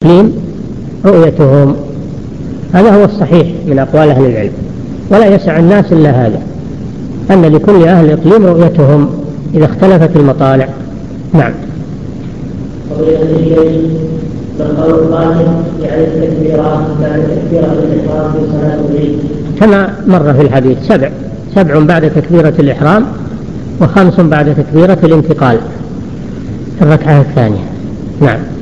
الإقليم رؤيتهم. هذا هو الصحيح من أقوال أهل العلم، ولا يسع الناس إلا هذا، أن لكل أهل الإقليم رؤيتهم إذا اختلفت المطالع. نعم. كما مر في الحديث 7 بعد تكبيرة الإحرام، و5 بعد تكبيرة الانتقال في الركعة الثانية. نعم.